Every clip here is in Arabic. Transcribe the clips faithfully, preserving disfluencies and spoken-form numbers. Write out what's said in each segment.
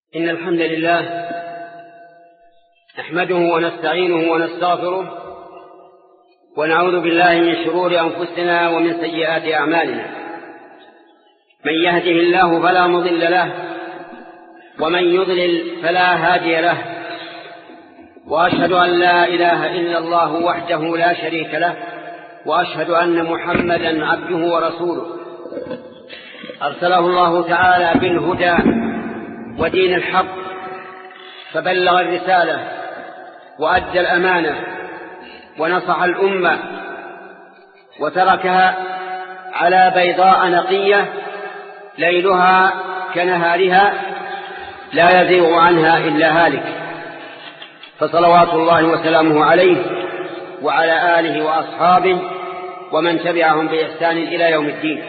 إن الحمد لله نحمده ونستعينه ونستغفره ونعوذ بالله من شرور أنفسنا ومن سيئات أعمالنا. من يهده الله فلا مضل له ومن يضلل فلا هادي له، وأشهد أن لا إله إلا الله وحده لا شريك له، وأشهد أن محمدا عبده ورسوله أرسله الله تعالى بالهدى ودين الحق، فبلغ الرسالة وأدى الأمانة ونصح الأمة وتركها على بيضاء نقية ليلها كنهارها لا يزيغ عنها إلا هالك، فصلوات الله وسلامه عليه وعلى آله وأصحابه ومن تبعهم بإحسان إلى يوم الدين.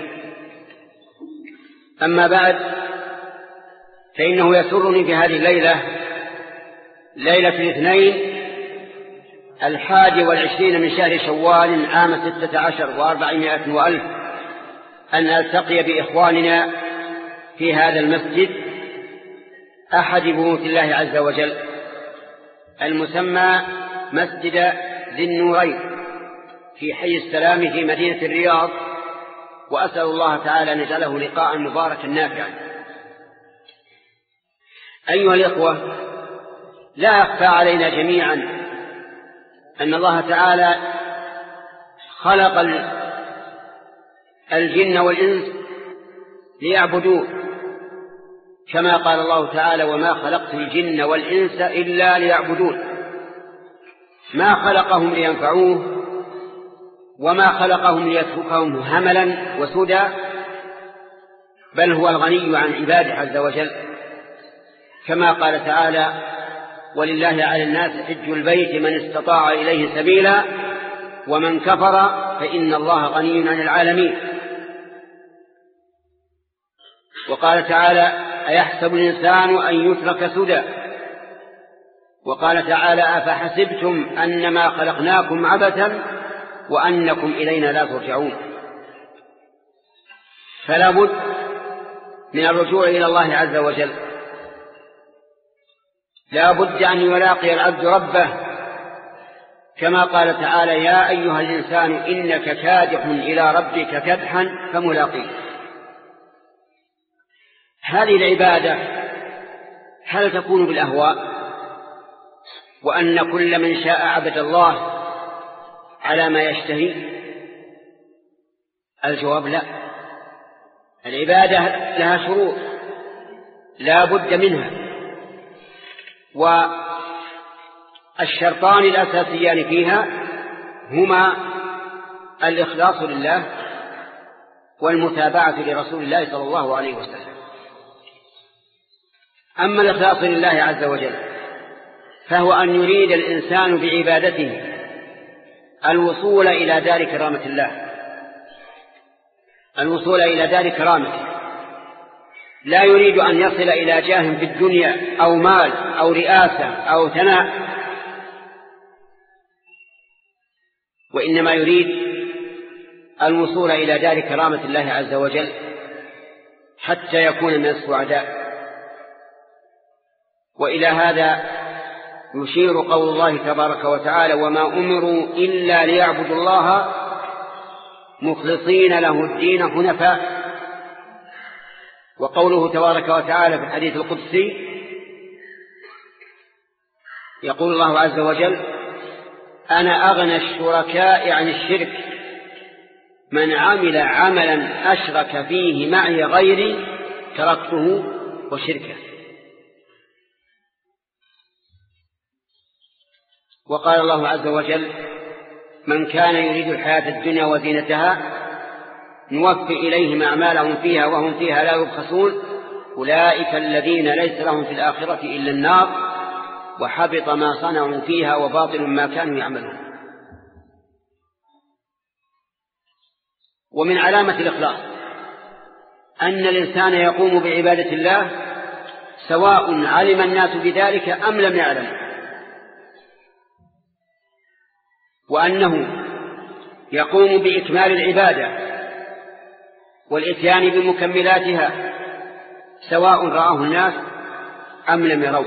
أما بعد، فإنه يسرني في هذه الليلة، ليلة الاثنين الحادي والعشرين من شهر شوال عام ستة عشر وأربعمائة وألف، أن ألتقي بإخواننا في هذا المسجد أحد بيوت الله عز وجل المسمى مسجد ذي النورين في حي السلام في مدينة الرياض، وأسأل الله تعالى أن يجعله لقاء مباركا نافعا. أيها الإخوة، لا يخفى علينا جميعا أن الله تعالى خلق الجن والإنس ليعبدوه، كما قال الله تعالى: وما خلقت الجن والإنس إلا ليعبدون. ما خلقهم لينفعوه وما خلقهم ليتركهم هملا وسدى، بل هو الغني عن عباده عز وجل، كما قال تعالى: ولله على الناس حج البيت من استطاع إليه سبيلا ومن كفر فإن الله غني عن العالمين. وقال تعالى: أيحسب الإنسان أن يترك سدى. وقال تعالى: أفحسبتم أنما خلقناكم عبثا وأنكم إلينا لا ترجعون. فلا بد من الرجوع إلى الله عز وجل، لا بد أن يلاقي العبد ربه، كما قال تعالى: يا أيها الإنسان إنك كادح إلى ربك كدحا فملاقيه. هذه العبادة هل تكون بالأهواء وأن كل من شاء عبد الله على ما يشتهي؟ الجواب لا. العبادة لها شروط لا بد منها، والشرطان الأساسيان فيها هما الإخلاص لله والمتابعة لرسول الله صلى الله عليه وسلم. أما الإخلاص لله عز وجل فهو أن يريد الإنسان بعبادته الوصول إلى دار كرامة الله، الوصول إلى دار كرامته، لا يريد أن يصل إلى جاه في الدنيا أو مال أو رئاسة أو ثناء، وإنما يريد الوصول إلى دار كرامة الله عز وجل حتى يكون من السعداء. وإلى هذا يشير قول الله تبارك وتعالى: وما أمروا إلا ليعبدوا الله مخلصين له الدين حنفاء. وقوله تبارك وتعالى في الحديث القدسي يقول الله عز وجل: أنا أغنى الشركاء عن الشرك، من عمل عملا أشرك فيه معي غيري تركته وشركه. وقال الله عز وجل: من كان يريد الحياة الدنيا وزينتها نوفي إليهم أعمالهم فيها وهم فيها لا يبخسون، أولئك الذين ليس لهم في الآخرة إلا النار وحبط ما صنعوا فيها وباطل ما كانوا يعملون. ومن علامة الإخلاص أن الإنسان يقوم بعبادة الله سواء علم الناس بذلك أم لم يعلم، وأنه يقوم بإكمال العبادة والإتيان بمكملاتها سواء رآه الناس أم لم يروا.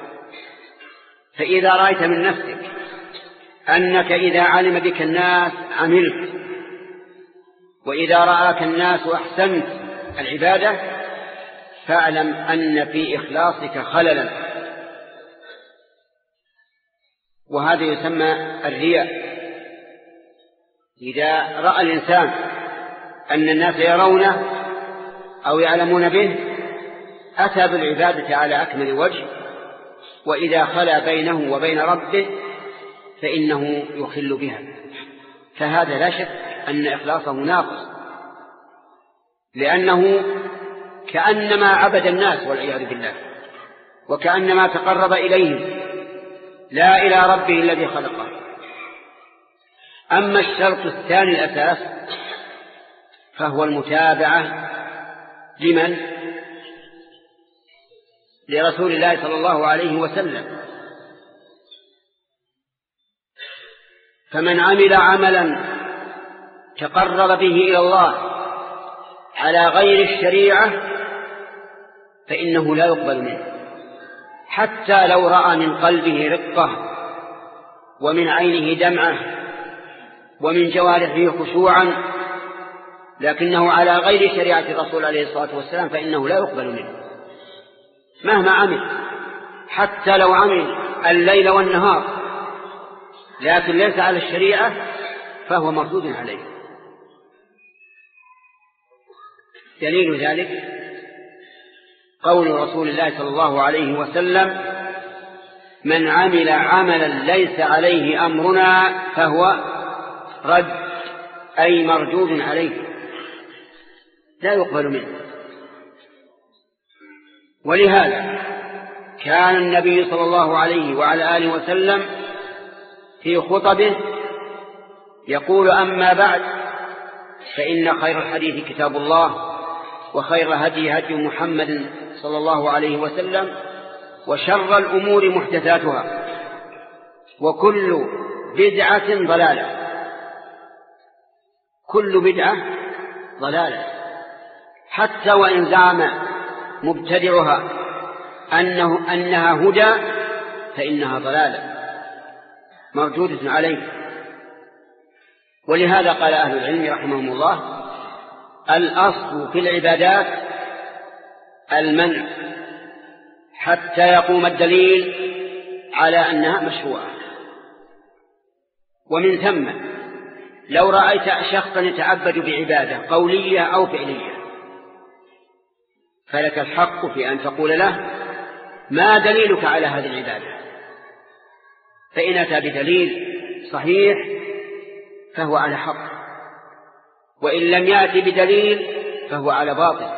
فإذا رأيت من نفسك أنك إذا علم بك الناس عملت، وإذا رآك الناس أحسنت العبادة، فاعلم أن في إخلاصك خللا، وهذا يسمى الرياء. إذا رأى الإنسان أن الناس يرونه أو يعلمون به أتى بالعبادة على أكمل وجه، وإذا خلا بينه وبين ربه فإنه يخل بها، فهذا لا شك أن إخلاصه ناقص، لأنه كأنما عبد الناس والعياذ بالله، وكأنما تقرب إليهم لا إلى ربه الذي خلقه. أما الشرط الثاني الأساس فهو المتابعة لمن؟ لرسول الله صلى الله عليه وسلم. فمن عمل عملا تقرب به إلى الله على غير الشريعة فإنه لا يقبل منه، حتى لو رأى من قلبه رقة ومن عينه دمعة ومن جوارحه خشوعا، لكنه على غير شريعة الرسول عليه الصلاة والسلام فإنه لا يقبل منه مهما عمل، حتى لو عمل الليل والنهار لكن ليس على الشريعة فهو مردود عليه. دليل ذلك قول رسول الله صلى الله عليه وسلم: من عمل عملا ليس عليه أمرنا فهو رد، أي مردود عليه لا يقبل منه. ولهذا كان النبي صلى الله عليه وعلى آله وسلم في خطبه يقول: أما بعد، فإن خير الحديث كتاب الله، وخير هدي هدي محمد صلى الله عليه وسلم، وشر الأمور محدثاتها، وكل بدعة ضلالة. كل بدعة ضلالة، حتى وإن زعم مبتدعها أنه أنها هدى فإنها ضلالة موجودة عليه. ولهذا قال أهل العلم رحمهم الله: الأصل في العبادات المنع حتى يقوم الدليل على أنها مشروعة. ومن ثم لو رأيت شخصا يتعبد بعبادة قولية أو فعلية فلك الحق في أن تقول له: ما دليلك على هذه العبادة؟ فإن أتى بدليل صحيح فهو على حق، وإن لم يأتي بدليل فهو على باطل،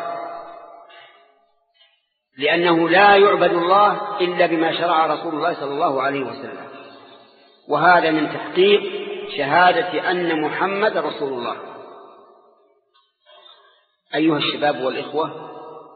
لأنه لا يعبد الله إلا بما شرع رسول الله صلى الله عليه وسلم، وهذا من تحقيق شهادة أن محمد رسول الله. أيها الشباب والإخوة،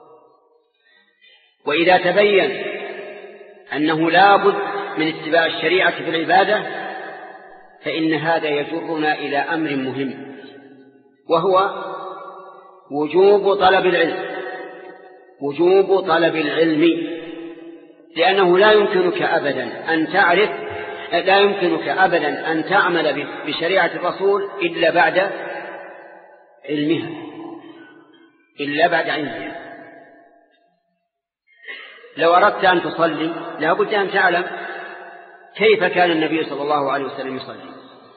وإذا تبين أنه لا بد من اتباع الشريعة في العبادة فإن هذا يجرنا إلى أمر مهم، وهو وجوب طلب العلم. وجوب طلب العلم، لأنه لا يمكنك أبدا أن تعرف لا يمكنك أبدا أن تعمل بشريعة الرسول إلا بعد علمها إلا بعد علمها. لو أردت أن تصلي لا بد أن تعلم كيف كان النبي صلى الله عليه وسلم يصلي.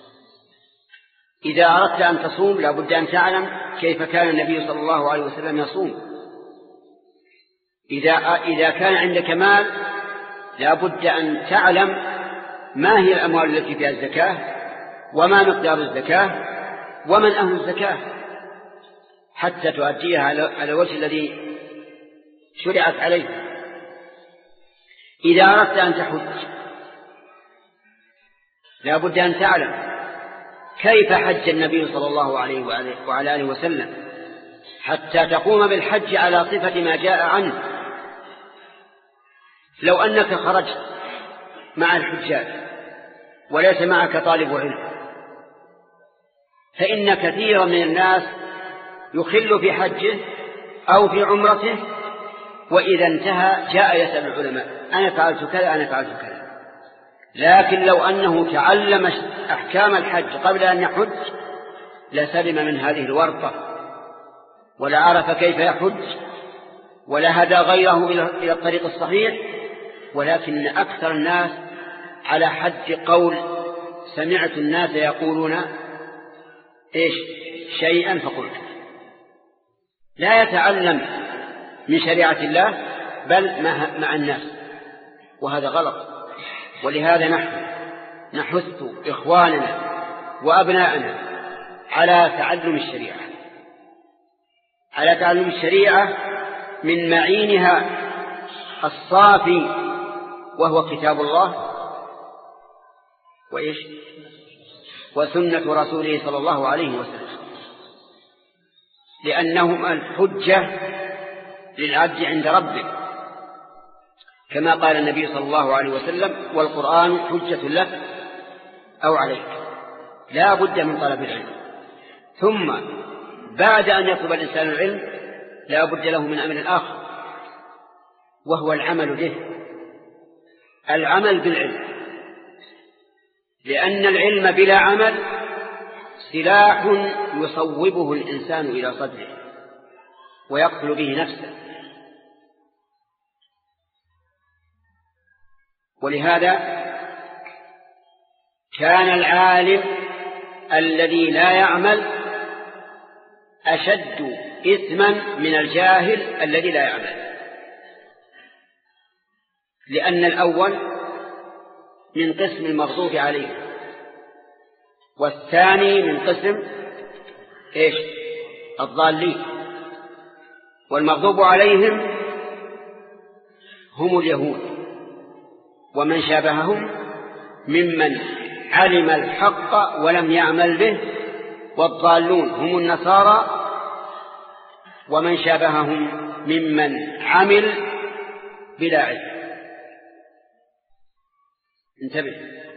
إذا أردت أن تصوم لا بد أن تعلم كيف كان النبي صلى الله عليه وسلم يصوم. إذا إذا كان عندك مال لا بد أن تعلم ما هي الأموال التي فيها الزكاة، وما مقدار الزكاة، ومن أهل الزكاة، حتى تؤديها على الوجه الذي شرعت عليه. إذا أردت أن تحج لا بد أن تعلم كيف حج النبي صلى الله عليه وعلى آله وسلم، حتى تقوم بالحج على صفة ما جاء عنه. لو أنك خرجت مع الحجاج وليس معك طالب علم فإن كثيرا من الناس يخل في حجه أو في عمرته وإذا انتهى جاء يسأل العلماء أنا فعلت كذا أنا فعلت كذا. لكن لو أنه تعلم أحكام الحج قبل أن يحج لسلم من هذه الورطة، ولا عرف كيف يحج، ولا هدى غيره إلى الطريق الصحيح. ولكن أكثر الناس على حد قول سمعت الناس يقولون إيش شيئا فقلت، لا يتعلم من شريعة الله بل مع الناس، وهذا غلط. ولهذا نحن نحث إخواننا وأبناءنا على تعلم الشريعة، على تعلم الشريعة من معينها الصافي وهو كتاب الله وإيش وسنة رسوله صلى الله عليه وسلم، لأنهما الحجة للعبد عند ربه، كما قال النبي صلى الله عليه وسلم والقرآن حجة لك أو عليك. لا بد من طلب العلم، ثم بعد أن يطلب الإنسان العلم لا بد له من أمر آخر وهو العمل به، العمل بالعلم، لأن العلم بلا عمل سلاح يصوبه الإنسان إلى صدره ويقتل به نفسه. ولهذا كان العالم الذي لا يعمل أشد إثما من الجاهل الذي لا يعمل، لأن الأول من قسم المغضوب عليه والثاني من قسم إيش الضالين. والمغضوب عليهم هم اليهود ومن شابههم ممن علم الحق ولم يعمل به، والضالون هم النصارى ومن شابههم ممن عمل بلا علم. انتبه،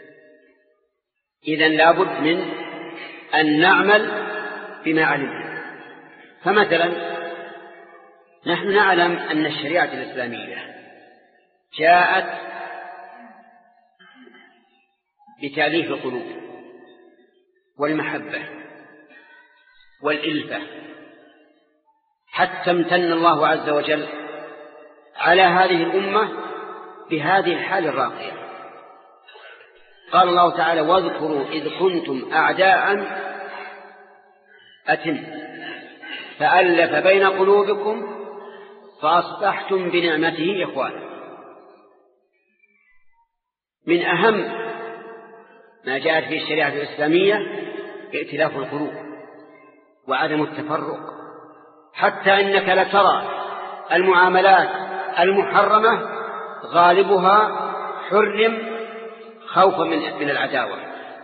إذن لابد من أن نعمل بما علمنا. فمثلا نحن نعلم أن الشريعة الإسلامية جاءت بتأليف القلوب والمحبة والإلفة، حتى امتن الله عز وجل على هذه الأمة بهذه الحال الراقية. قال الله تعالى واذكروا إذ كنتم أعداء أتم فألف بين قلوبكم فأصبحتم بنعمته إخوانا. من أهم ما جاءت في الشريعة الإسلامية ائتلاف القلوب وعدم التفرق، حتى إنك لترى المعاملات المحرمة غالبها حرم خوفا من العداوة.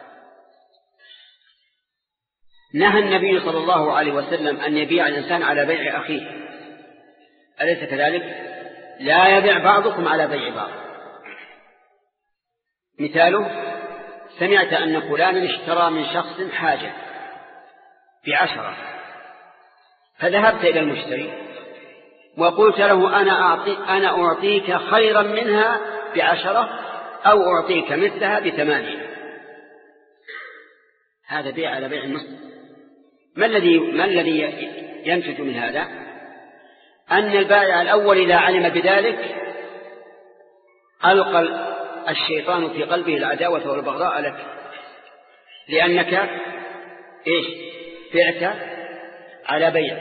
نهى النبي صلى الله عليه وسلم أن يبيع الإنسان على بيع أخيه، أليس كذلك؟ لا يبيع بعضكم على بيع بعض. مثاله سمعت أن فلانا اشترى من شخص حاجة بعشرة، فذهبت إلى المشتري وقلت له أنا, أعطي أنا أعطيك خيرا منها بعشرة أو أعطيك مثلها بثمانية. هذا بيع على بيع المسلم. ما الذي ما الذي ينتج من هذا؟ أن البائع الأول إذا علم بذلك ألقى الشيطان في قلبه العداوة والبغضاء لك، لأنك إيش بعت على بيع.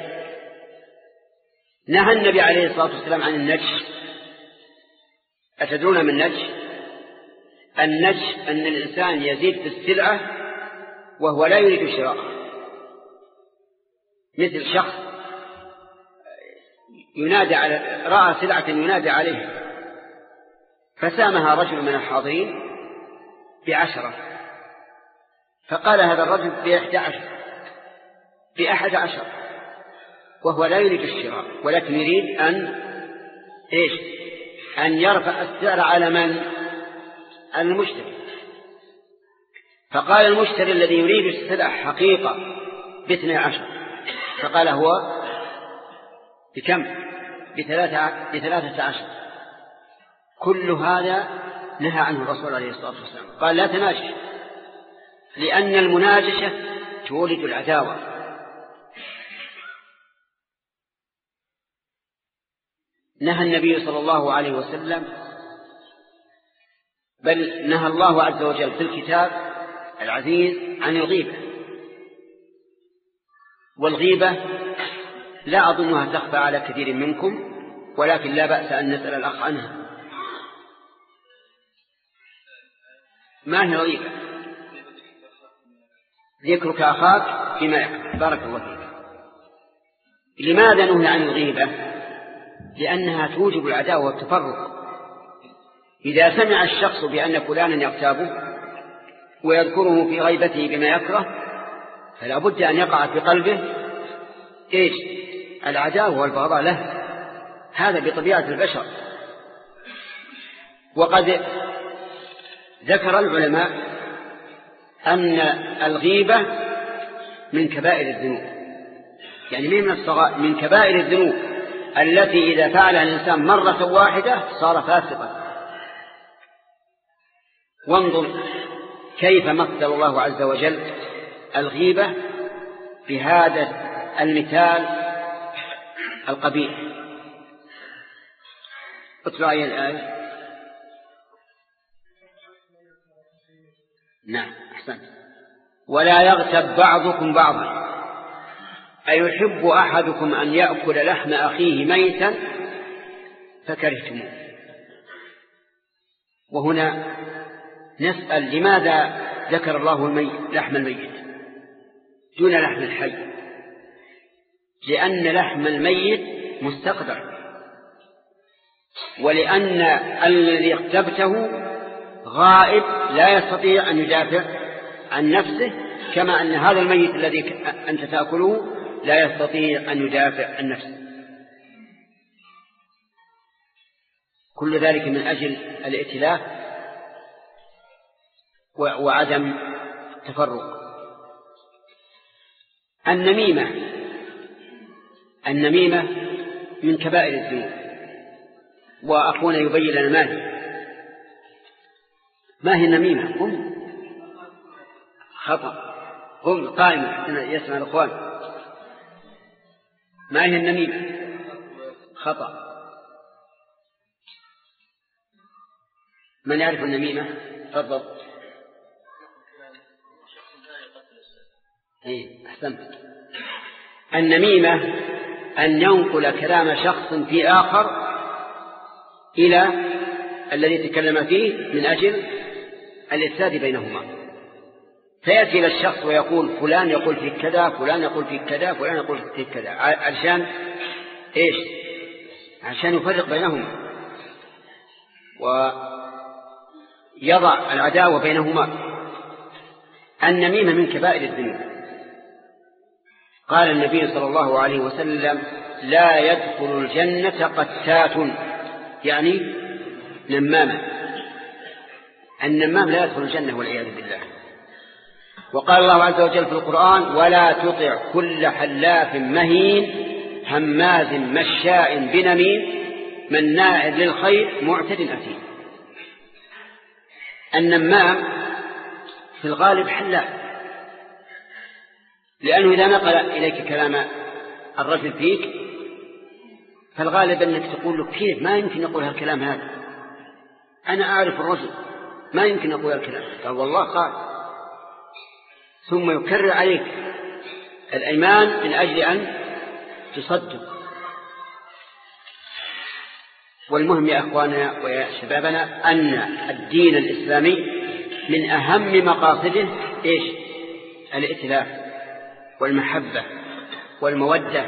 نهى النبي عليه الصلاة والسلام عن النجش. أتدرون من النجش؟ النجش أن الإنسان يزيد في السلعة وهو لا يريد شراءها، مثل شخص ينادى على رأى سلعة ينادى عليها فسامها رجل من الحاضرين بعشرة، فقال هذا الرجل بإحدى عشر بأحد عشر، وهو لا يريد الشراء ولكن يريد أن إيش أن يرفع السعر على من؟ المشتري. فقال المشتري الذي يريد السلع حقيقة باثني عشر، فقال هو بكم؟ بثلاثة, بثلاثة عشر. كل هذا نهى عنه الرسول عليه الصلاة والسلام، قال لا تناجش، لأن المناجشة تولد العداوة. نهى النبي صلى الله عليه وسلم، بل نهى الله عز وجل في الكتاب العزيز عن الغيبة. والغيبة لا أظنها تخفى على كثير منكم، ولكن لا بأس أن نسأل الأخ عنها. ما هي الغيبة؟ ذكرك أخاك بما يكره. بارك الله فيك. لماذا نهي عن الغيبة؟ لأنها توجب العداوة والتفرق. إذا سمع الشخص بأن فلانا يغتابه ويذكره في غيبته بما يكره، فلا بد أن يقع في قلبه إيش؟ العداوة والبغضاء له. هذا بطبيعة البشر. وقد ذكر العلماء أن الغيبة من كبائر الذنوب، يعني من الصغائر، من كبائر الذنوب التي إذا فعلها الإنسان مرة واحدة صار فاسقا. وانظر كيف مثل الله عز وجل الغيبة بهذا المثال القبيح. اطلع أي الآية. نعم أحسنت. ولا يغتب بعضكم بعضا أيحب أحدكم أن يأكل لحم أخيه ميتا فكرهتموه. وهنا نسأل لماذا ذكر الله الميت لحم الميت دون لحم الحي؟ لأن لحم الميت مستقدر، ولأن الذي اغتبته غائب لا يستطيع أن يدافع عن نفسه، كما أن هذا الميت الذي أنت تأكله لا يستطيع أن يدافع عن نفسه. كل ذلك من أجل الائتلاف وعدم التفرق. النميمة النميمة من كبائر الذنوب، وأخونا يبين لنا ما هي. ما هي النميمة؟ هم خطأ، هم قائمة يسمع الأخوان. ما هي النميمة؟ خطأ. من يعرف النميمة؟ تفضل. ايه احسنت. النميمة أن ينقل كلام شخص في آخر إلى الذي تكلم فيه من أجل الإفساد بينهما، فيأتي إلى الشخص ويقول فلان يقول فيك كذا، فلان يقول فيك كذا، فلان يقول فيك كذا، عشان إيش؟ عشان يفرق بينهما ويضع العداوة بينهما. النميمة من كبائر الذنوب. قال النبي صلى الله عليه وسلم لا يدخل الجنة قتات، يعني نماما. النمام لا يدخل الجنة والعياذ بالله. وقال الله عز وجل في القرآن ولا تطع كل حلاف مهين هماز مشاء بنميم مناع للخير معتد أثيم. النمام في الغالب حلاف، لأنه إذا نقل إليك كلام الرجل فيك فالغالب أنك تقول له كيف ما يمكن يقول هالكلام هذا، أنا أعرف الرجل ما يمكن أقول هالكلام. قال والله قال، ثم يكرر عليك الأيمان من أجل أن تصدق. والمهم يا أخواننا ويا شبابنا أن الدين الإسلامي من أهم مقاصده إيش؟ الائتلاف والمحبة والمودة.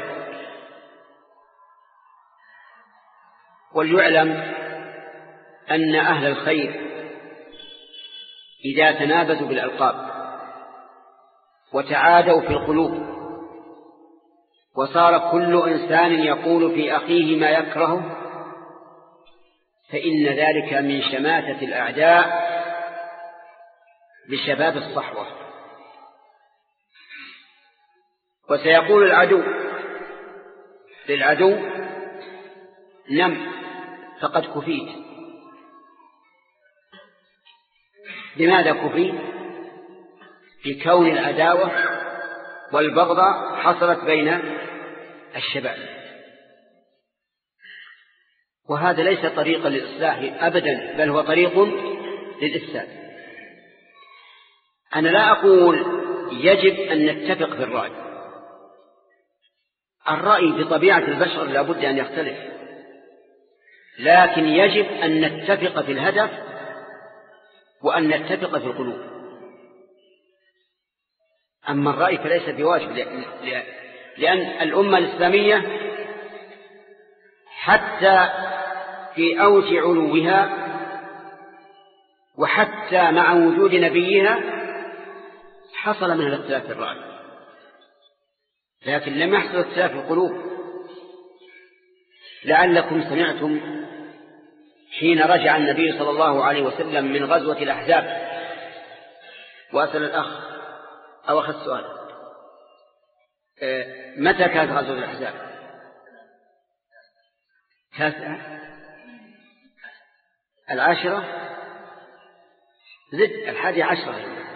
وليعلم أن أهل الخير إذا تنابزوا بالألقاب وتعادوا في القلوب وصار كل إنسان يقول في أخيه ما يكرهه فإن ذلك من شماتة الأعداء بشباب الصحوة. وسيقول العدو للعدو نم فقد كفيت. لماذا كفيت؟ بكون العداوة والبغضاء حصلت بين الشباب، وهذا ليس طريقا للإصلاح أبدا، بل هو طريق للإفساد. أنا لا أقول يجب أن نتفق في الرأي، الرأي بطبيعة البشر لا بد أن يختلف، لكن يجب أن نتفق في الهدف وأن نتفق في القلوب. أما الرأي فليس بواجب، لأن الأمة الإسلامية حتى في أوج علوها وحتى مع وجود نبيها حصل منها الاختلاف في الرأي، لكن لم يحصل اختلاف في القلوب. لعلكم سمعتم حين رجع النبي صلى الله عليه وسلم من غزوة الأحزاب، وأسأل الأخ أو أخذ السؤال متى كانت غزوة الأحزاب؟ تاسعة العاشرة زد الحادي عشرة.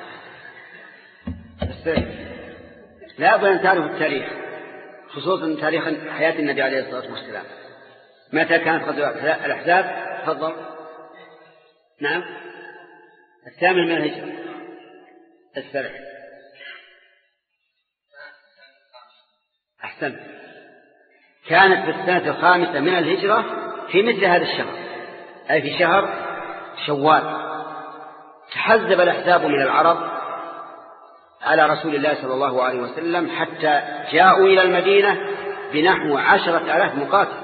لا بد أن تعرف التاريخ، خصوصا تاريخ حياة النبي عليه الصلاة والسلام. متى كانت غزوة الأحزاب؟ تفضل. نعم الثامن من الهجرة. السبع. أحسن. كانت في السنة الخامسة من الهجرة في مثل هذا الشهر، أي في شهر شوال. تحزب الأحزاب من العرب على رسول الله صلى الله عليه وسلم حتى جاءوا إلى المدينة بنحو عشرة آلاف مقاتل.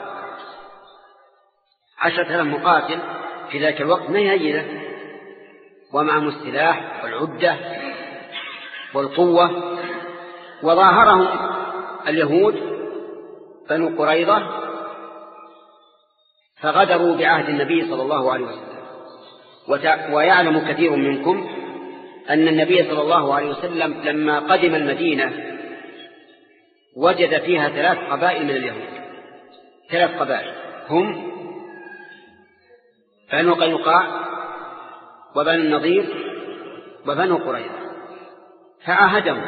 عشرة آلاف مقاتل في ذاك الوقت ما يهيئة، ومعهم السلاح والعدة والقوة. وظاهرهم اليهود بنو قريظة، فغدروا بعهد النبي صلى الله عليه وسلم. ويعلم كثير منكم أن النبي صلى الله عليه وسلم لما قدم المدينة وجد فيها ثلاث قبائل من اليهود، ثلاث قبائل هم بنو قينقاع وبنو النضير وبنو قريظة، فعاهدهم،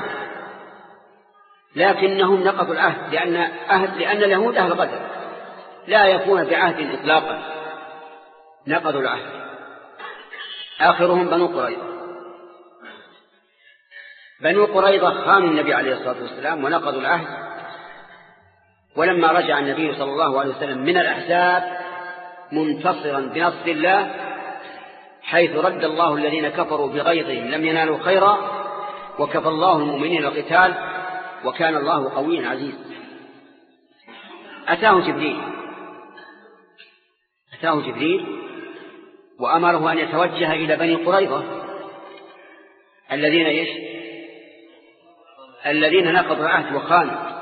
لكنهم نقضوا العهد، لأن, أهل لأن اليهود أهل غدر لا يكون بعهد إطلاقا، نقضوا العهد. آخرهم بنو قريظة. بنو قريظة خانوا النبي عليه الصلاة والسلام ونقضوا العهد. ولما رجع النبي صلى الله عليه وسلم من الأحزاب منتصرا بنصر الله، حيث رد الله الذين كفروا بغيظهم لم ينالوا خيرا، وكفى الله المؤمنين القتال، وكان الله قويا عزيزا. أتاه جبريل أتاه جبريل وأمره أن يتوجه إلى بني قريظة الذين إيش؟ الذين نقضوا العهد وخانوا.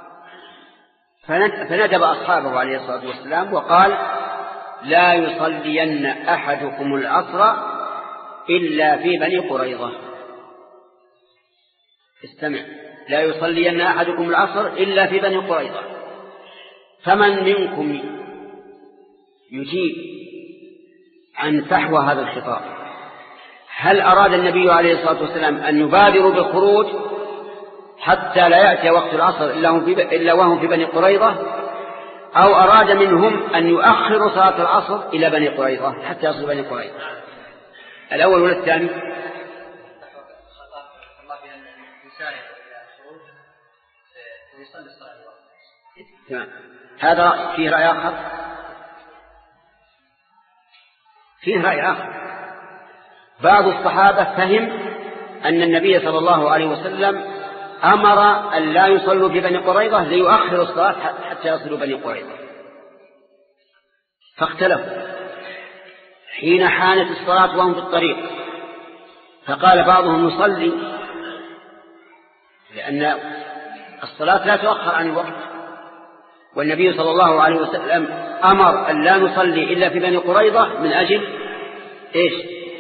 فندب أصحابه عليه الصلاة والسلام وقال: لا يصلين أحدكم العصر إلا في بني قريظة. استمع، لا يصلين أحدكم العصر إلا في بني قريظة. فمن منكم يجيب عن فحوى هذا الخطاب؟ هل أراد النبي عليه الصلاة والسلام أن يبادروا بالخروج حتى لا يأتي وقت العصر إلا وهم في بني قريظة، أو أراد منهم أن يؤخروا صلاة العصر إلى بني قريظة حتى يصل بني قريظة؟ الأول ولا الثاني؟ تمام. هذا فيه رأي آخر، فيه رأي آخر. بعض الصحابة فهم أن النبي صلى الله عليه وسلم أمر أن لا يصلوا في بني قريظة ليؤخروا الصلاة حتى يصلوا بني قريظة، فاختلفوا حين حانت الصلاة وهم في الطريق. فقال بعضهم نصلي، لأن الصلاة لا تؤخر عن الوقت، والنبي صلى الله عليه وسلم أمر أن لا نصلي إلا في بني قريظة من أجل إيش؟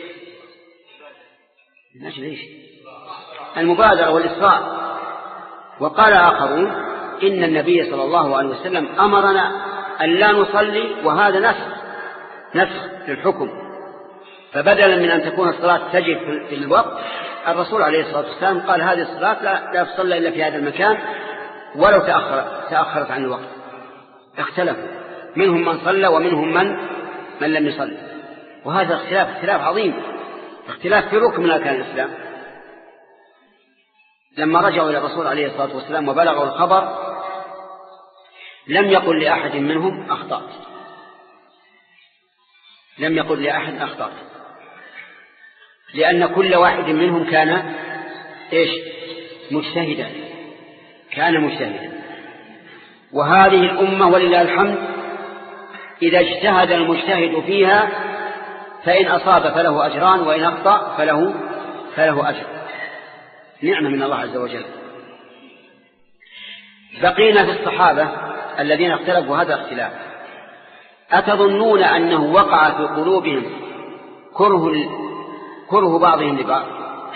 من أجل إيش؟ المبادرة والإسراء. وقال آخرون إن النبي صلى الله عليه وسلم أمرنا أن لا نصلي، وهذا نسخ نسخ للحكم. فبدلا من أن تكون الصلاة تجب في الوقت، الرسول عليه الصلاة والسلام قال هذه الصلاة لا, لا تصلى إلا في هذا المكان ولو تأخر تأخرت عن الوقت. اختلفوا، منهم من صلى ومنهم من من لم يصلي، وهذا اختلاف اختلاف عظيم، اختلاف في ركن من أركان الإسلام. لما رجعوا إلى الرسول عليه الصلاة والسلام وبلغوا الخبر لم يقل لأحد منهم أخطأت، لم يقل لأحد أخطأت، لأن كل واحد منهم كان إيش؟ مجتهدا، كان مجتهدا. وهذه الأمة ولله الحمد إذا اجتهد المجتهد فيها فإن أصاب فله أجران، وإن أخطأ فله فله أجر، نعمة من الله عز وجل. بقينا في الصحابة الذين اختلفوا هذا الاختلاف. أتظنون أنه وقع في قلوبهم كره كره بعضهم لبعض؟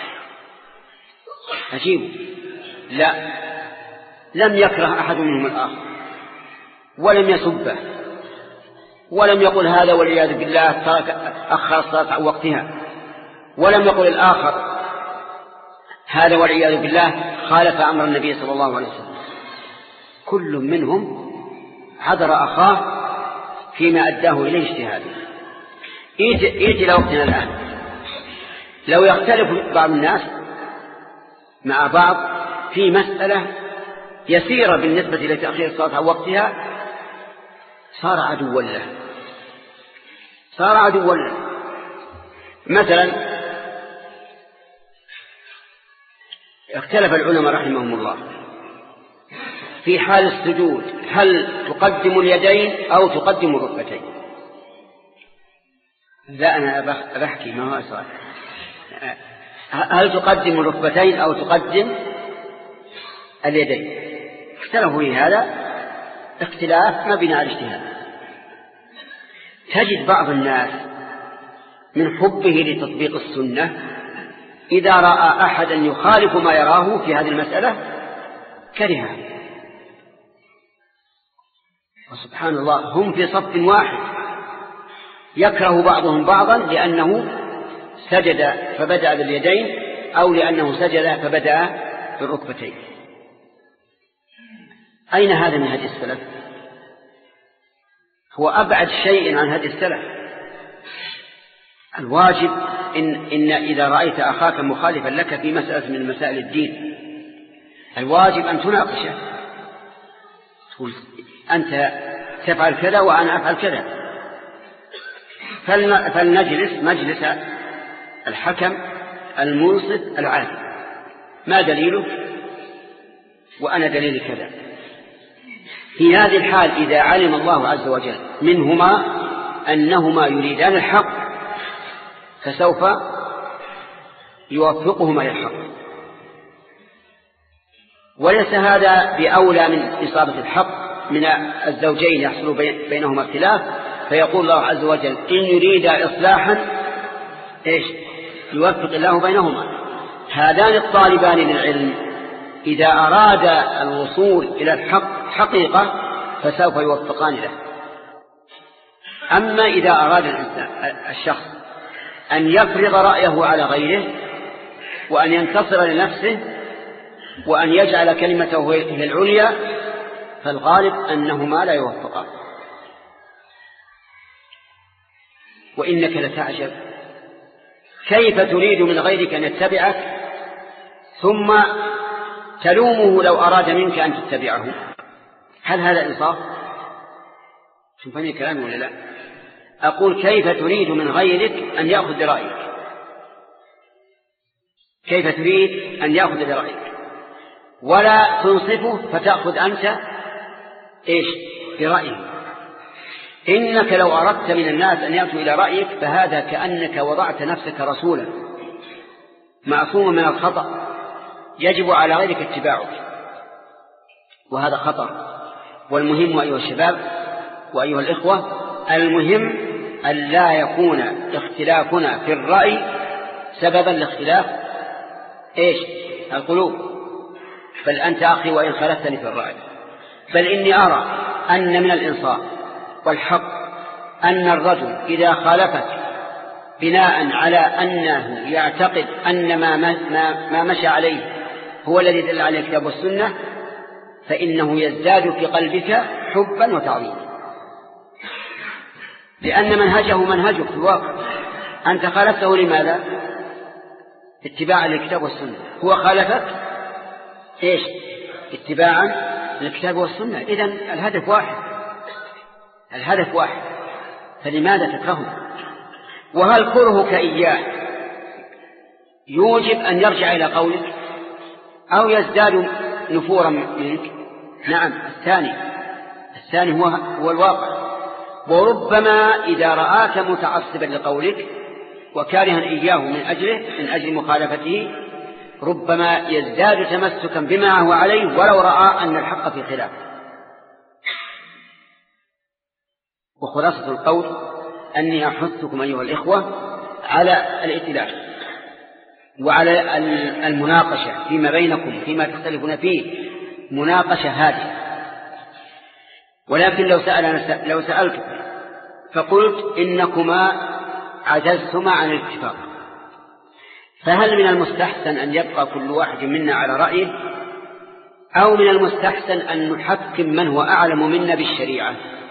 عجيب، لا، لم يكره أحد منهم الآخر، ولم يسبه، ولم يقل هذا والعياذ بالله ترك أخر الصلاة عن وقتها، ولم يقل الآخر هذا والعياذ بالله خالف أمر النبي صلى الله عليه وسلم. كل منهم حذر أخاه فيما أداه إليه اجتهاده. إيجي لوقتنا الآن، لو يختلف بعض الناس مع بعض في مسألة يسيرة بالنسبة لتأخير الصلاة عن وقتها صار عدوا له، صار عدوا له. مثلا اختلف العلماء رحمهم الله في حال السجود، هل تقدم اليدين أو تقدم الركبتين؟ لا، أنا أبحكي ما هو أسرع. هل تقدم الركبتين أو تقدم اليدين؟ اختلفوا في هذا اختلاف ما بين الاجتهاد. تجد بعض الناس من حبه لتطبيق السنة إذا رأى أحدا يخالف ما يراه في هذه المسألة كرهه. وسبحان الله، هم في صف واحد يكره بعضهم بعضا لأنه سجد فبدأ باليدين أو لأنه سجد فبدأ بالركبتين. أين هذا من هدي السلف؟ هو أبعد شيء عن هدي السلف. الواجب إن, إن إذا رأيت أخاك مخالفا لك في مسألة من مسائل الدين الواجب أن تناقشه، تقول أنت تفعل كذا وأنا أفعل كذا، فلنجلس مجلس الحكم المنصف العادل، ما دليله وأنا دليل كذا. في هذه الحال إذا علم الله عز وجل منهما أنهما يريدان الحق فسوف يوفقهما إلى الحق، وليس هذا بأولى من إصابة الحق من الزوجين يحصل بينهما اختلاف، فيقول الله عز وجل إن يريد إصلاحا إيش يوفق الله بينهما. هذان الطالبان للعلم إذا أراد الوصول إلى الحق حقيقة فسوف يوفقان له. أما إذا أراد الشخص أن يفرض رأيه على غيره وأن ينتصر لنفسه وأن يجعل كلمته هي العليا فالغالب أنهما لا يوفقان. وإنك لتعجب كيف تريد من غيرك أن يتبعك ثم تلومه لو أراد منك أن تتبعه؟ هل هذا إنصاف؟ شوفني كلامي ولا لا؟ أقول كيف تريد من غيرك أن يأخذ برأيك؟ كيف تريد أن يأخذ برأيك ولا تنصفه فتأخذ أنت إيش برأيه؟ إنك لو أردت من الناس أن يأتوا إلى رأيك فهذا كأنك وضعت نفسك رسولا معصوما من الخطأ يجب على غيرك اتباعك، وهذا خطأ. والمهم أيها الشباب وأيها الإخوة، المهم أن لا يكون اختلافنا في الرأي سببا لاختلاف إيش القلوب. بل أنت أخي وإن خالفتني في الرأي، بل إني أرى أن من الإنصاف والحق أن الرجل إذا خالفك بناء على أنه يعتقد أن ما, ما, ما مشى عليه هو الذي دل عليه الكتاب والسنة فإنه يزداد في قلبك حبا وتعظيما، لأن منهجه منهجك في الواقع. أنت خالفته لماذا؟ اتباعا للكتاب والسنة. هو خالفك إيش؟ اتباعا للكتاب والسنة. إذن الهدف واحد، الهدف واحد، فلماذا تكرهه؟ وهل كرهك إياه يوجب أن يرجع إلى قولك أو يزداد نفورا منك؟ نعم، الثاني الثاني هو, هو الواقع. وربما إذا رآك متعصبا لقولك وكارها إياه من أجله من أجل مخالفته ربما يزداد تمسكا بما هو عليه ولو رأى أن الحق في خلافه. وخلاصة القول أني أحثكم أيها الإخوة على الائتلاف وعلى المناقشة فيما بينكم فيما تختلفون فيه مناقشة هادئة. ولكن لو سألنا لو سألتكم فقلت إنكما عجزتما عن الاتفاق، فهل من المستحسن أن يبقى كل واحد منا على رأيه أو من المستحسن أن نحكم من هو أعلم منا بالشريعة؟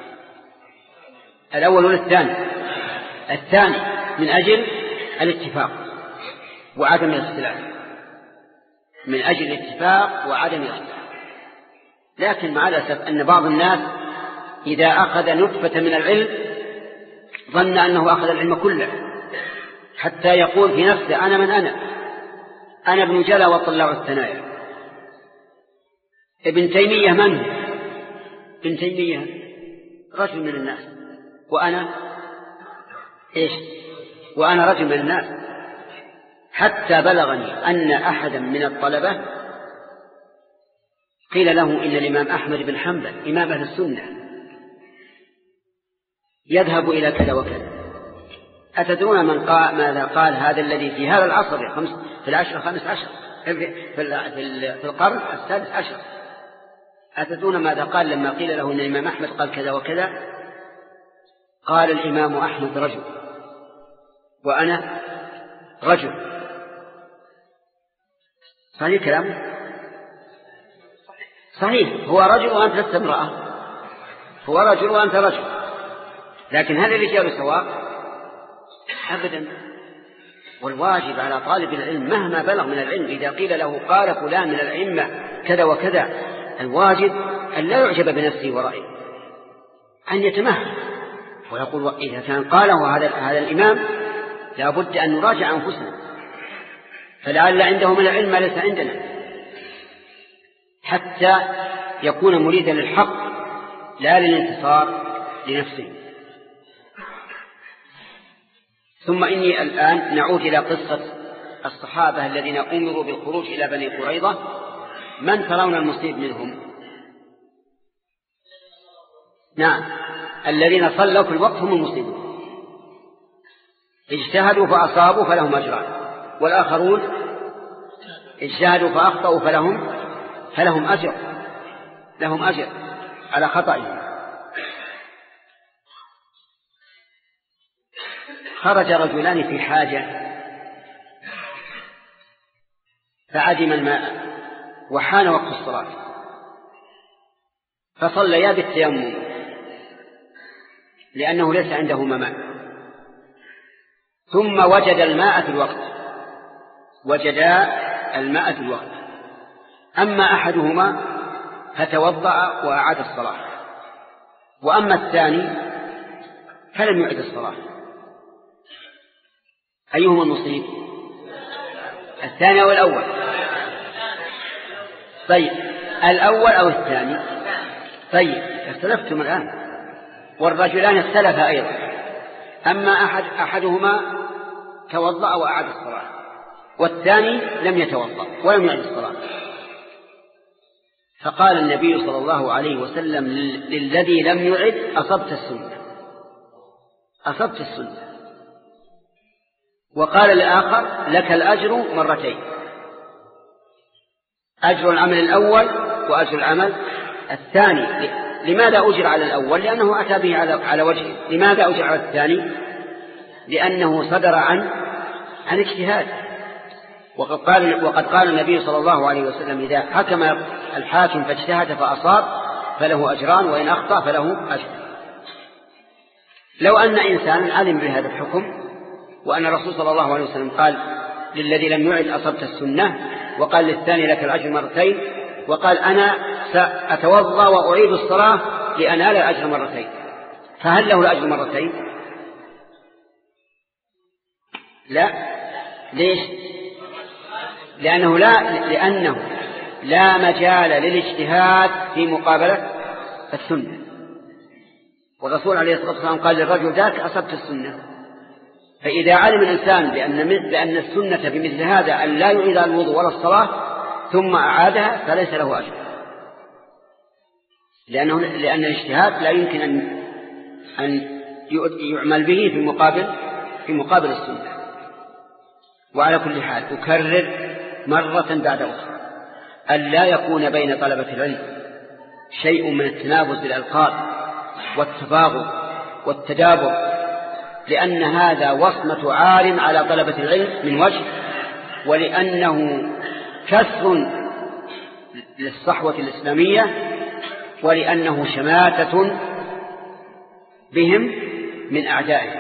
الأول ولا الثاني؟ الثاني، من أجل الاتفاق وعدم الاختلاف، من أجل الاتفاق وعدم الاختلاف. لكن مع الأسف أن بعض الناس إذا أخذ نطفة من العلم ظن أنه أخذ العلم كله، حتى يقول في نفسه أنا من أنا أنا ابن جلا وطلع الثنايا. ابن تيمية من هو؟ ابن تيمية رجل من الناس، وأنا إيش؟ وأنا رجل من الناس. حتى بلغني أن أحدا من الطلبة قيل له إن الإمام أحمد بن حنبل إمام أهل السنة يذهب إلى كذا وكذا. أتدرون من قال ماذا قال هذا الذي في هذا العصر في العشر الخامس عشر في القرن السادس عشر؟ أتدرون ماذا قال لما قيل له إن الإمام أحمد قال كذا وكذا؟ قال الإمام أحمد رجل وأنا رجل. صحيح كلامه؟ صحيح، هو رجل وأنت لست امرأة، هو رجل وأنت رجل، لكن هل الرجال سواء؟ أبدا. والواجب على طالب العلم مهما بلغ من العلم إذا قيل له قال فلان من الأئمة كذا وكذا، الواجب أن لا يعجب بنفسه ورأيه، أن يتمهل ويقول إذا كان قاله هذا هذا الإمام لا بد أن نراجع أنفسنا، فلعل عنده من العلم ما ليس عندنا، حتى يكون مريدا للحق لا للانتصار لنفسه. ثم إني الآن نعود إلى قصة الصحابة الذين أمروا بالخروج إلى بني قريظة. من ترون المصيب منهم؟ نعم، الذين صلوا في الوقت هم المصيبون، اجتهدوا فأصابوا فلهم أجران، والآخرون اجتهدوا فأخطأوا فلهم فلهم أجر لهم أجر على خطئهم. خرج رجلان في حاجة فعدم الماء وحان وقت الصلاة فصليا بالتيمم لأنه ليس عندهما ماء، ثم وجد الماء في الوقت وجدا الماء في الوقت. أما أحدهما فتوضأ وأعاد الصلاة، وأما الثاني فلم يعد الصلاة. أيهما المصيب؟ الثاني أو الأول؟ طيب، الأول أو الثاني؟ طيب، اختلفتم الآن، والرجلان اختلفا أيضا. أما أحد أحدهما توضأ وأعاد الصلاة، والثاني لم يتوضأ ولم يعد الصلاة. فقال النبي صلى الله عليه وسلم للذي لم يعد أصبت السنة أصبت السنة. وقال الآخر لك الأجر مرتين، أجر العمل الأول وأجر العمل الثاني، لماذا أجر على الأول؟ لأنه أتى به على وجهه. لماذا أجر على الثاني؟ لأنه صدر عن عن اجتهاد. وقد قال, وقد قال النبي صلى الله عليه وسلم: إذا حكم الحاكم فاجتهد فأصاب فله أجران، وإن أخطأ فله أجر. لو أن إنسانا علم بهذا الحكم، وأن الرسول صلى الله عليه وسلم قال للذي لم يعد أصبت السنة، وقال للثاني لك الأجر مرتين، وقال أنا سأتوضأ وأعيد الصلاة لأنال الأجر مرتين، فهل له الأجر مرتين؟ لا. ليش؟ لأنه لا, لأنه لا مجال للاجتهاد في مقابلة السنة. والرسول عليه الصلاة والسلام قال للرجل: ذاك أصبت السنة. فإذا علم الإنسان بأن, بأن السنة بمثل هذا أن لا يعيد الوضوء ولا الصلاة ثم أعادها فليس له أجر، لأنه لأن الاجتهاد لا يمكن أن أن يعمل به في مقابل في مقابل السنة. وعلى كل حال أكرر مرة بعد أخرى أن لا يكون بين طلبة العلم شيء من التنافس بالألقاب والتباغض والتدابر، لأن هذا وصمة عار على طلبة العلم من وجه، ولأنه كسر للصحوة الإسلامية، ولأنه شماتة بهم من أعدائهم.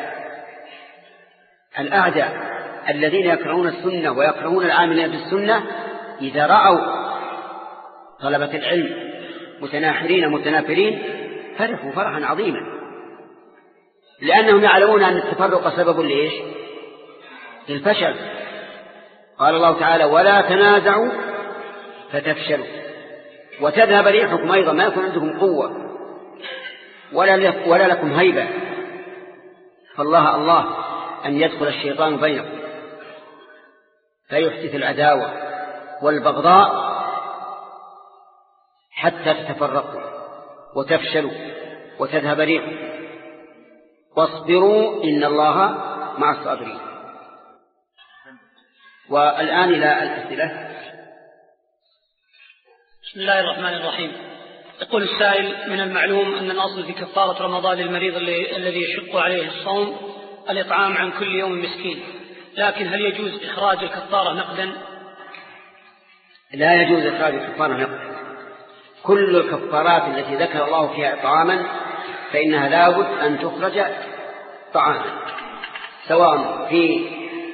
الأعداء الذين يكرهون السنة ويكرهون العاملين بالسنة إذا رأوا طلبة العلم متناحرين متنافرين فرحوا فرحا عظيما، لأنهم يعلمون أن التفرق سبب لإيش؟ للفشل. قال الله تعالى: ولا تنازعوا فتفشلوا وتذهب ريحكم. أيضا ما يكون عندكم قوة ولا لكم هيبة، فالله الله أن يدخل الشيطان بينكم فيحدث العداوة والبغضاء حتى تتفرقوا وتفشلوا وتذهب ريحكم. واصبروا إن الله مع الصابرين. والآن إلى الأسئلة. بسم الله الرحمن الرحيم. يقول السائل: من المعلوم أن الأصل في كفارة رمضان للمريض الذي يشق عليه الصوم الإطعام عن كل يوم مسكين، لكن هل يجوز إخراج الكفارة نقدا؟ لا يجوز إخراج الكفارة نقدا. كل الكفارات التي ذكر الله فيها إطعاما فإنها لابد أن تخرج طعاما، سواء في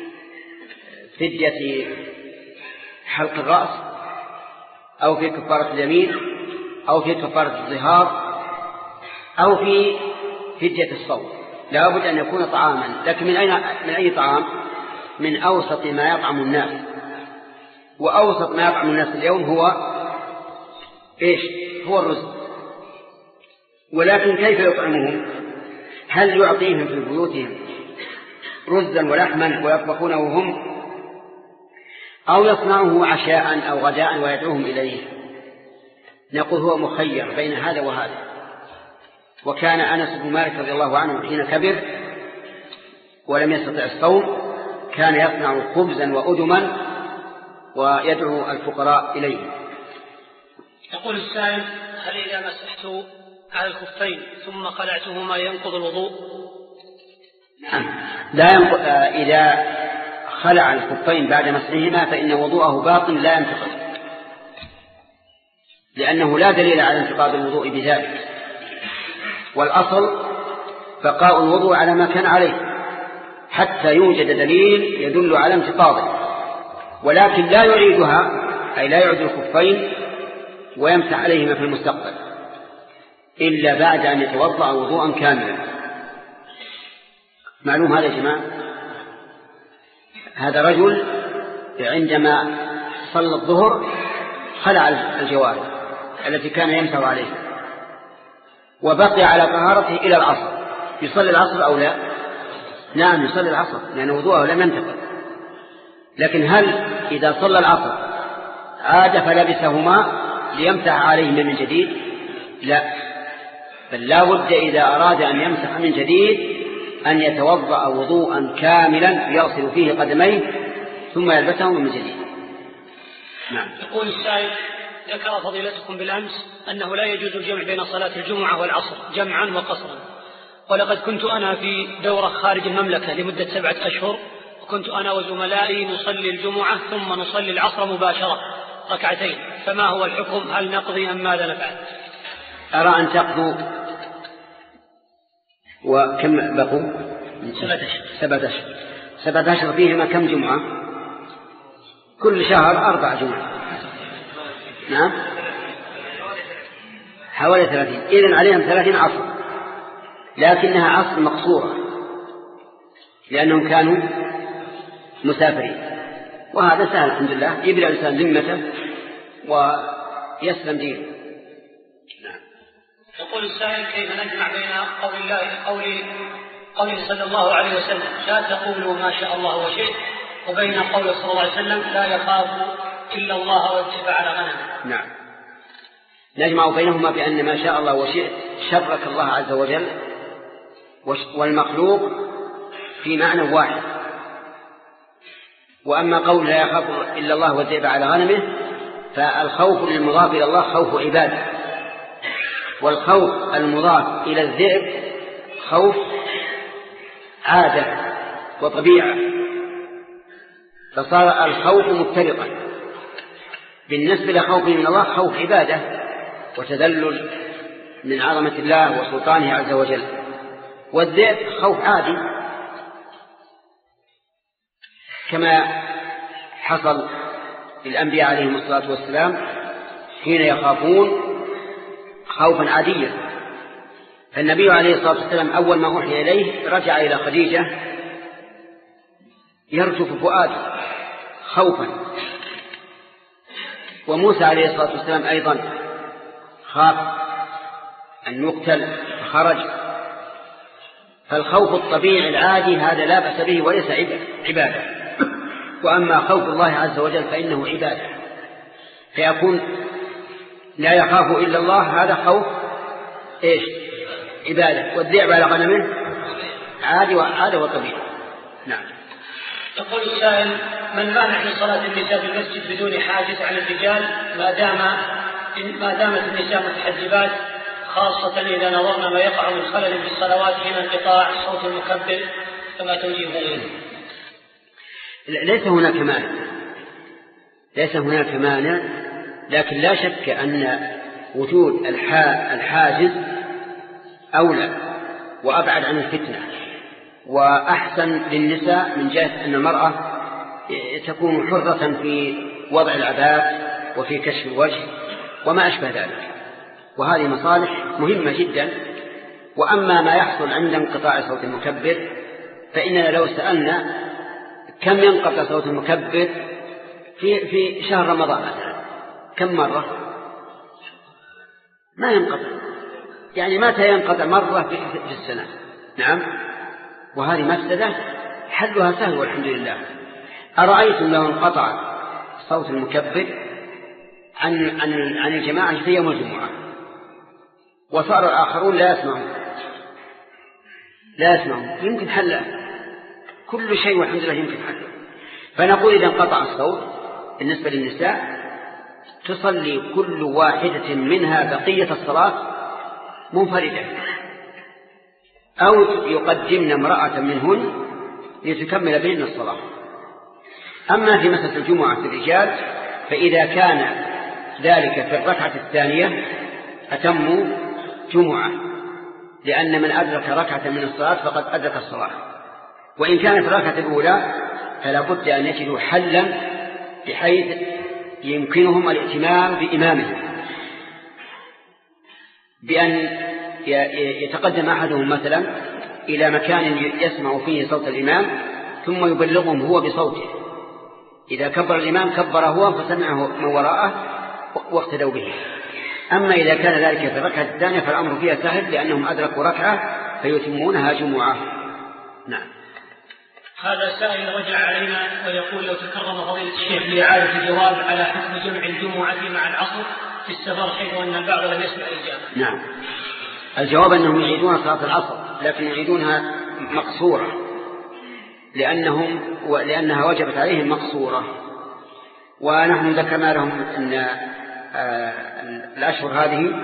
فدية حلق الرأس أو في كفارة اليمين أو في كفارة الظهار أو في فدية الصوم، لابد أن يكون طعاما. لكن من أين من أي طعام؟ من أوسط ما يطعم الناس، وأوسط ما يطعم الناس اليوم هو إيش؟ هو الرز. ولكن كيف يطعمهم؟ هل يعطيهم في بيوتهم رزا ولحما ويطبخونه هم، أو يصنعه عشاء أو غداء ويدعوهم إليه؟ نقول هو مخير بين هذا وهذا. وكان أنس بن مالك رضي الله عنه حين كبر ولم يستطع الصوم كان يصنع خبزا وأدما ويدعو الفقراء إليه. يقول السائل: هل إذا مسحت على الخفين ثم خلعتهما ينقض الوضوء؟ نعم، لا ينقض. إذا خلع الخفين بعد مسحهما فإن وضوءه باطل لا ينتقض، لأنه لا دليل على انتقاض الوضوء بذلك. والأصل بقاء الوضوء على ما كان عليه حتى يوجد دليل يدل على انتقاضه، ولكن لا يعيدها، أي لا يعيد الخفين ويمسح عليهما في المستقبل إلا بعد أن يتوضأ وضوءا كاملا. معلوم هذا يا جماعة؟ هذا رجل عندما صلى الظهر خلع الجوارح التي كان يمسح عليها وبقي على طهارته إلى العصر. يصلي العصر أو لا؟ نعم يصلي العصر لأن وضوءه لم ينتقض. لكن هل إذا صلى العصر عاد فلبسهما ليمسح عليهما من جديد؟ لا، بل لا بد إذا أراد أن يمسح من جديد أن يتوضأ وضوءا كاملا يغسل فيه قدميه ثم يلبسه من جديد. نعم. يقول السائل: ذكر فضيلتكم بالأمس أنه لا يجوز الجمع بين صلاة الجمعة والعصر جمعا وقصرا، ولقد كنت أنا في دورة خارج المملكة لمدة سبعة أشهر، وكنت أنا وزملائي نصلي الجمعة ثم نصلي العصر مباشرة ركعتين، فما هو الحكم؟ هل نقضي أم ماذا نفعل؟ أرى أن تقضوا. وكم بقوا؟ سبعة أشهر. سبعة أشهر سبعة أشهر فيهما كم جمعة؟ كل شهر أربع جمعة. نعم حوالي ثلاثين. إذن عليهم ثلاثين عصر، لكنها عصر مقصورة لأنهم كانوا مسافرين، وهذا سهل الحمد لله، يبلع الإنسان ذمته ويسلم دينه. نعم. يقول السائل: كيف نجمع بين قول الله قول قوله صلى الله عليه وسلم لا تقولوا ما شاء الله وشئت، وبين قوله صلى الله عليه وسلم لا يخاف إلا الله واتبع على غنمه؟ نعم، نجمع بينهما بأن ما شاء الله وشئت شرك الله عز وجل، والمخلوق في معنى واحد. وأما قول لا يخاف إلا الله واتبع على غنمه، فالخوف للمضاف إلى الله خوف عباده، والخوف المضاف إلى الذئب خوف عادة وطبيعة، فصار الخوف مفترقا. بالنسبة لخوف من الله خوف عبادة وتذلل من عظمة الله وسلطانه عز وجل، والذئب خوف عادي كما حصل للأنبياء عليهم الصلاة والسلام حين يخافون خوفا عاديا. فالنبي عليه الصلاة والسلام أول ما أوحي إليه رجع إلى خديجة يرجف فؤاده خوفا، وموسى عليه الصلاة والسلام أيضا خاف أن يقتل فخرج. فالخوف الطبيعي العادي هذا لا بأس به وليس عبادة، وأما خوف الله عز وجل فإنه عبادة، فيكون لا يخاف إلا الله هذا خوف إيش؟ عبادة. والذئب على غنمه عادي وعادة وطبيعي. نعم. يقول السائل: من مانع من صلاة النساء في المسجد بدون حاجز عن الرجال ما دام ما دامت النساء متحجبات، خاصة إذا نظرنا ما يقع من خلل في الصلوات من انقطاع صوت المكبر، فما توجيه ذلك؟ ليس هناك مانع، ليس هناك مانع، لكن لا شك أن وجود الحاجز أولى وأبعد عن الفتنة وأحسن للنساء، من جهة أن المرأة تكون حرة في وضع العباءة وفي كشف الوجه وما أشبه ذلك، وهذه مصالح مهمة جدا. وأما ما يحصل عند انقطاع صوت المكبر فإننا لو سألنا كم ينقطع صوت المكبر في في شهر رمضان مثلا كم مرة؟ ما ينقطع، يعني متى ينقطع؟ مرة في السنة. نعم. وهذه مفسدة حلها سهل والحمد لله. أرأيتم لو انقطع صوت المكبر عن عن عن الجماعة في يوم الجمعة وصار الآخرون لا يسمعون لا يسمعون يمكن حل كل شيء والحمد لله يمكن حل. فنقول إذا انقطع الصوت بالنسبة للنساء تصلي كل واحدة منها بقية الصلاة منفردة، أو يقدمن امرأة منهن لتكمل بهن الصلاة. أما في مسألة الجمعة في الرجال فإذا كان ذلك في الركعة الثانية أتموا جمعة، لأن من أدرك ركعة من الصلاة فقد أدرك الصلاة. وإن كانت الركعة الأولى فلا بد أن يجدوا حلا بحيث يمكنهم الائتمام بإمامهم، بأن يتقدم أحدهم مثلا إلى مكان يسمع فيه صوت الإمام ثم يبلغهم هو بصوته، إذا كبر الإمام كبر هو فسمعه من وراءه واقتدوا به. أما إذا كان ذلك في الركعة الثانية فالأمر فيها سهل، لأنهم أدركوا ركعة فيتمونها جمعة. نعم. هذا سائل رجع علينا ويقول: لو تكرم فضيلة الشيخ لإعادة الجواب على حكم جمع الجمعة مع العصر في السفر، حيث أن البعض لم يسمع الإجابة. نعم. الجواب أنهم يعيدون صلاة العصر، لكن يعيدونها مقصورة، لأنهم لأنها وجبت عليهم مقصورة. ونحن ذكرنا لهم أن الأشهر هذه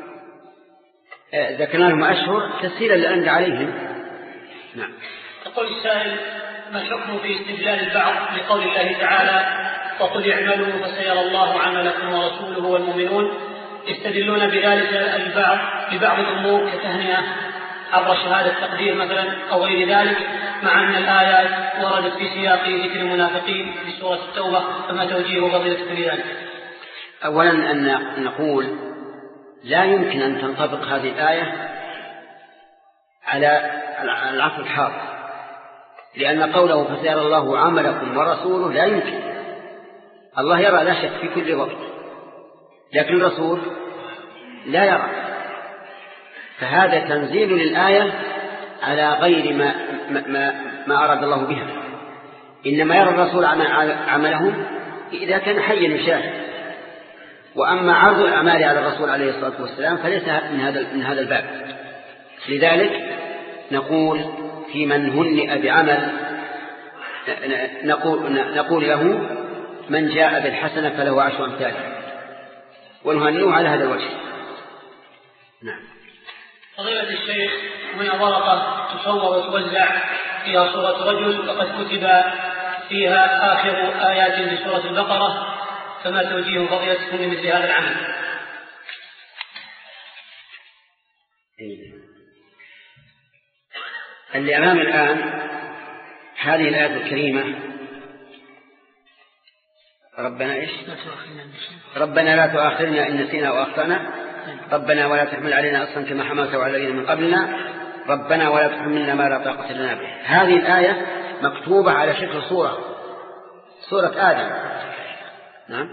ذكرنا لهم أشهر تسهيلا لأن عليهم. نعم. يقول السائل: ما الحكم في استدلال البعض لقول الله تعالى: وقل اعملوا فسيرى الله عملكم ورسوله والمؤمنون، يستدلون بذلك البعض ببعض الأمور كتهنئة عبر شهادة تقدير مثلا أو غير ذلك، مع أن الآيات وردت في سياق ذكر المنافقين في سورة التوبة، فما توجيه فضيلتكم لذلك؟ أولا أن نقول لا يمكن أن تنطبق هذه الآية على العصر الحاضر، لأن قوله فسيرى الله عملكم ورسوله لا يمكن. الله يرى لا شك في كل وقت، لكن الرسول لا يرى، فهذا تنزيل للآية على غير ما, ما, ما أراد الله بها. إنما يرى الرسول عمله إذا كان حيا يشاهد، وأما عرض الأعمال على الرسول عليه الصلاة والسلام فليس من هذا من هذا الباب. لذلك نقول في من هنئ بعمل نقول, نقول له: من جاء بالحسنة فله عشر أمثالها، ونهنئه على هذا الوجه. نعم. فضيلة الشيخ، هنا ورقة تصور وتوزع فيها صورة رجل وقد كتب فيها آخر آيات من سورة البقرة، فما توجيه فضيلتكم لمثل هذا العمل؟ اللي أمام الآن هذه الآية الكريمة: ربنا إيش؟ ربنا لا تؤاخذنا إن نسينا وأخطأنا، ربنا ولا تحمل علينا أصلا كما حملته على الذين من قبلنا، ربنا ولا تحملنا ما لا طاقة لنا به. هذه الآية مكتوبة على شكل صورة صورة آدم. نعم،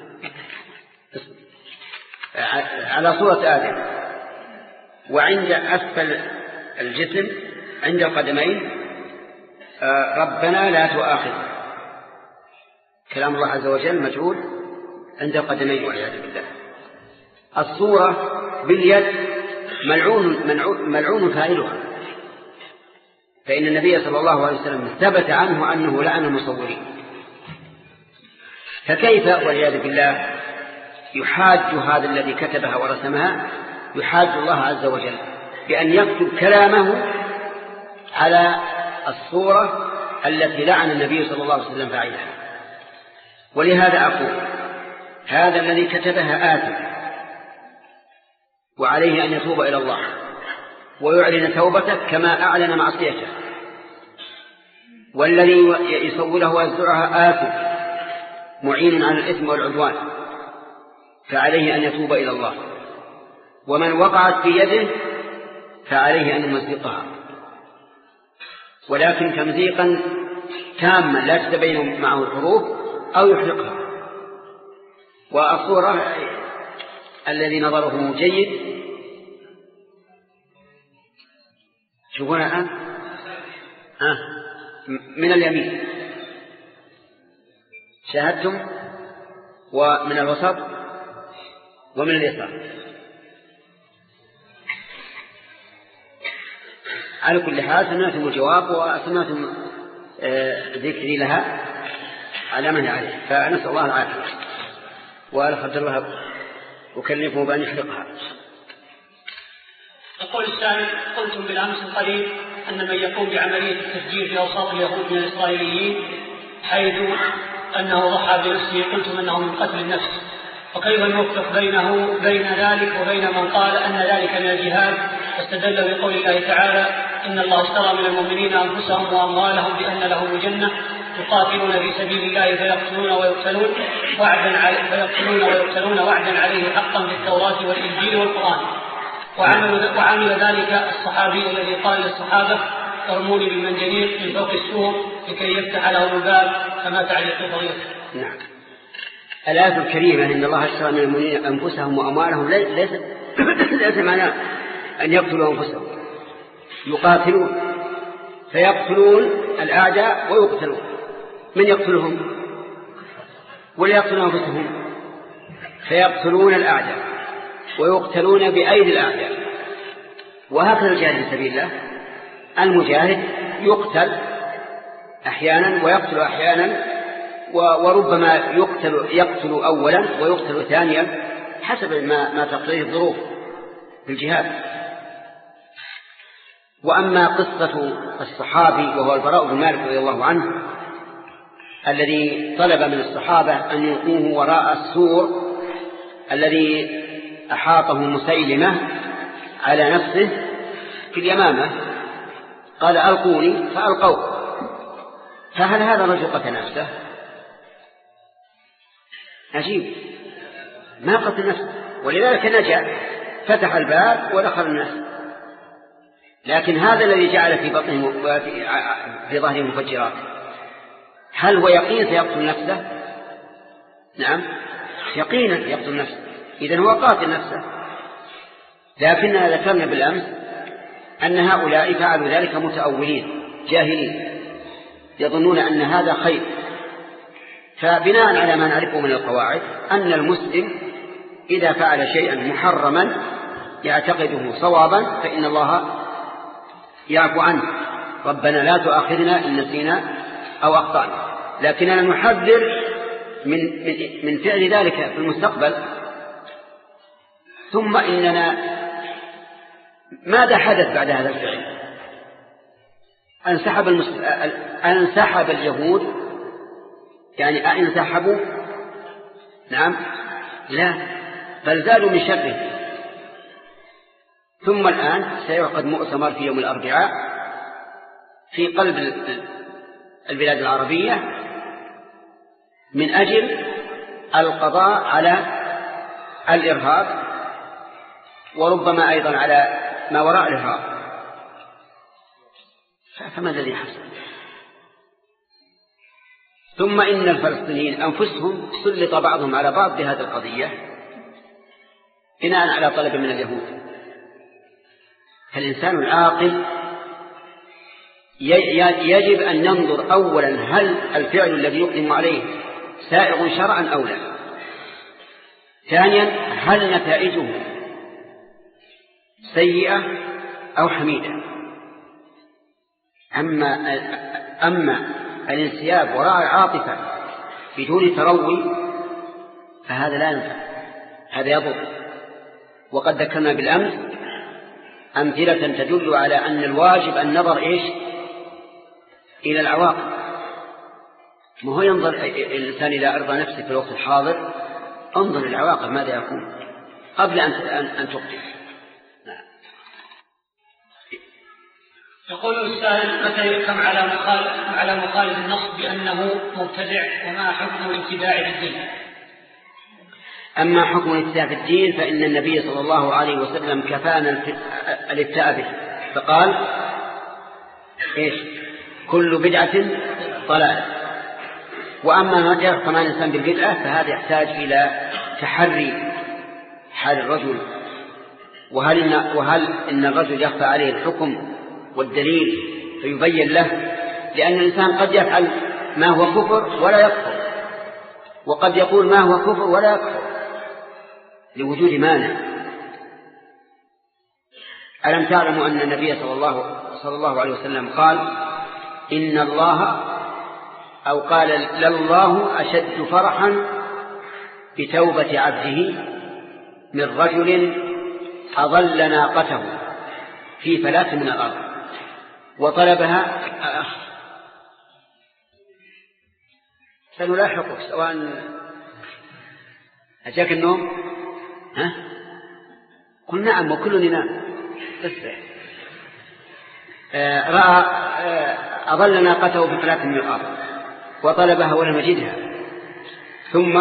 على صورة آدم، وعند أسفل الجسم عند القدمين ربنا لا تؤاخذنا. كلام الله عز وجل مجعول عند القدمين والعياذ بالله. الصورة باليد ملعون, ملعون فاعلها، فإن النبي صلى الله عليه وسلم ثبت عنه أنه لعن المصورين. فكيف والعياذ بالله يحاج هذا الذي كتبها ورسمها، يحاج الله عز وجل بأن يكتب كلامه على الصورة التي لعن النبي صلى الله عليه وسلم فاعلها. ولهذا أقول هذا الذي كتبها آثم، وعليه أن يتوب إلى الله ويعلن توبته كما أعلن معصيته، والذي يصوره ويزرعها آثم معين على الإثم والعدوان، فعليه أن يتوب إلى الله. ومن وقعت في يده فعليه أن يمزقها، ولكن تمزيقا تاما لا تتبين معه الحروف، أو يحرقها. والصورة الذي نظره جيد شوفون الآن آه. من اليمين شاهدتم، ومن الوسط، ومن اليسار. على كل حال سمعتم الجواب وسمعتم ذكري لها على من عليه، فنسأل الله العافية، ولا قدر الله أكلفه بأن يحرقها. يقول السائل: قلتم بالأمس القريب أن من يقوم بعملية التفجير في أوساط اليهود من الإسرائيليين حيث أنه ضحى بنفسه، قلتم أنه من قتل النفس، وكيف نوفق بينه بين ذلك وبين من قال أن ذلك من الجهاد، واستدل بقول الله تعالى: إن الله اشترى من المؤمنين أنفسهم وأموالهم بأن لهم الجنة يقاتلون في سبيل الله فيقتلون ويقتلون وعدا عليه فيقتلون ويقتلون وعدا عليه حقا في التوراة والإنجيل والقرآن. وعمل, وعمل ذلك الصحابي الذي قال للصحابة: ارموني بالمنجنيق من فوق السور لكي يفتح لهم الباب، فما تعليق فضيلته؟ نعم. الآية الكريمة: إن الله اشترى من المؤمنين أنفسهم وأموالهم، ليس ليس معناه أن يقتلوا أنفسهم، يقاتلون فيقتلون الأعداء ويقتلون. من يقتلهم؟ ولا يقتلون أنفسهم؟ فيقتلون الأعداء ويقتلون بأيدي الأعداء. وهكذا الجاهد في سبيل الله، المجاهد يقتل أحيانا ويقتل أحيانا، وربما يقتل, يقتل أولا ويقتل ثانيا حسب ما, ما تقتضيه الظروف في الجهاد. وأما قصة الصحابي وهو البراء بن مالك رضي الله عنه الذي طلب من الصحابة أن يلقوه وراء السور الذي أحاطه مسيلمة على نفسه في اليمامة، قال ألقوني فألقوه، فهل هذا الرجل قتل نفسه؟ عجيب، ما قتل نفسه، ولذلك نجا، فتح الباب ودخل الناس. لكن هذا الذي جعل في بطنه في ظهره مفجرات، هل هو يقين سيقتل نفسه؟ نعم يقينا يقتل نفسه، إذن هو قاتل نفسه. لكننا ذكرنا بالأمس أن هؤلاء فعلوا ذلك متأولين جاهلين يظنون أن هذا خير. فبناء على ما نعرفه من القواعد أن المسلم إذا فعل شيئا محرما يعتقده صوابا فإن الله يعفو عنه، ربنا لا تؤاخذنا إن نسينا أو أخطأنا، لكننا نحذر من, من, من فعل ذلك في المستقبل. ثم إننا ماذا حدث بعد هذا الفعل؟ انسحب, المسل... انسحب اليهود، يعني انسحبوا؟ نعم لا، بل زادوا من شره. ثم الآن سيعقد مؤتمر في يوم الأربعاء في قلب البلاد العربية من أجل القضاء على الإرهاب، وربما أيضا على ما وراء الإرهاب. فما الذي حصل؟ ثم إن الفلسطينيين أنفسهم سلط بعضهم على بعض بهذه القضية بناء على طلب من اليهود. فالإنسان العاقل يجب أن ننظر أولا هل الفعل الذي يقدم عليه سائغ شرعا أو لا. ثانيا هل نتائجه سيئة أو حميدة. أما, أما الانسياب وراء العاطفة بدون تروي فهذا لا ينفع، هذا يضر. وقد ذكرنا بالأمس أمثلة تدل على أن الواجب النظر إيش إلى العواقب. ما هو ينظر الإنسان إلى أرضى نفسه في الوقت الحاضر، انظر العواقب ماذا يكون قبل أن أن تقدم. يقول السائل متى يحكم على مخالف على مخالف النص بأنه مبتدع، وما حكم الابتداع في الدين؟ أما حكم الابتداع في الدين فإن النبي صلى الله عليه وسلم كفانا الابتداع به، فقال إيش؟ كل بدعة ضلالة. وأما ما يحكم على الإنسان بالبدعة فهذا يحتاج إلى تحري حال الرجل، وهل إن, وهل إن الرجل يخفى عليه الحكم والدليل فيبين له، لأن الإنسان قد يفعل ما هو كفر ولا يكفر، وقد يقول ما هو كفر ولا يكفر لوجود مانع. ألم تعلموا أن النبي صلى الله, صلى الله عليه وسلم قال إن الله أو قال لله أشد فرحا بتوبة عبده من رجل أضل ناقته في فلاة من الأرض وطلبها. سنلاحقك سواء أجاك النوم، ها؟ قل نعم وكل ننام. آه رأى آه أضل ناقته في فلاة من الأرض وطلبها ولم يجدها، ثم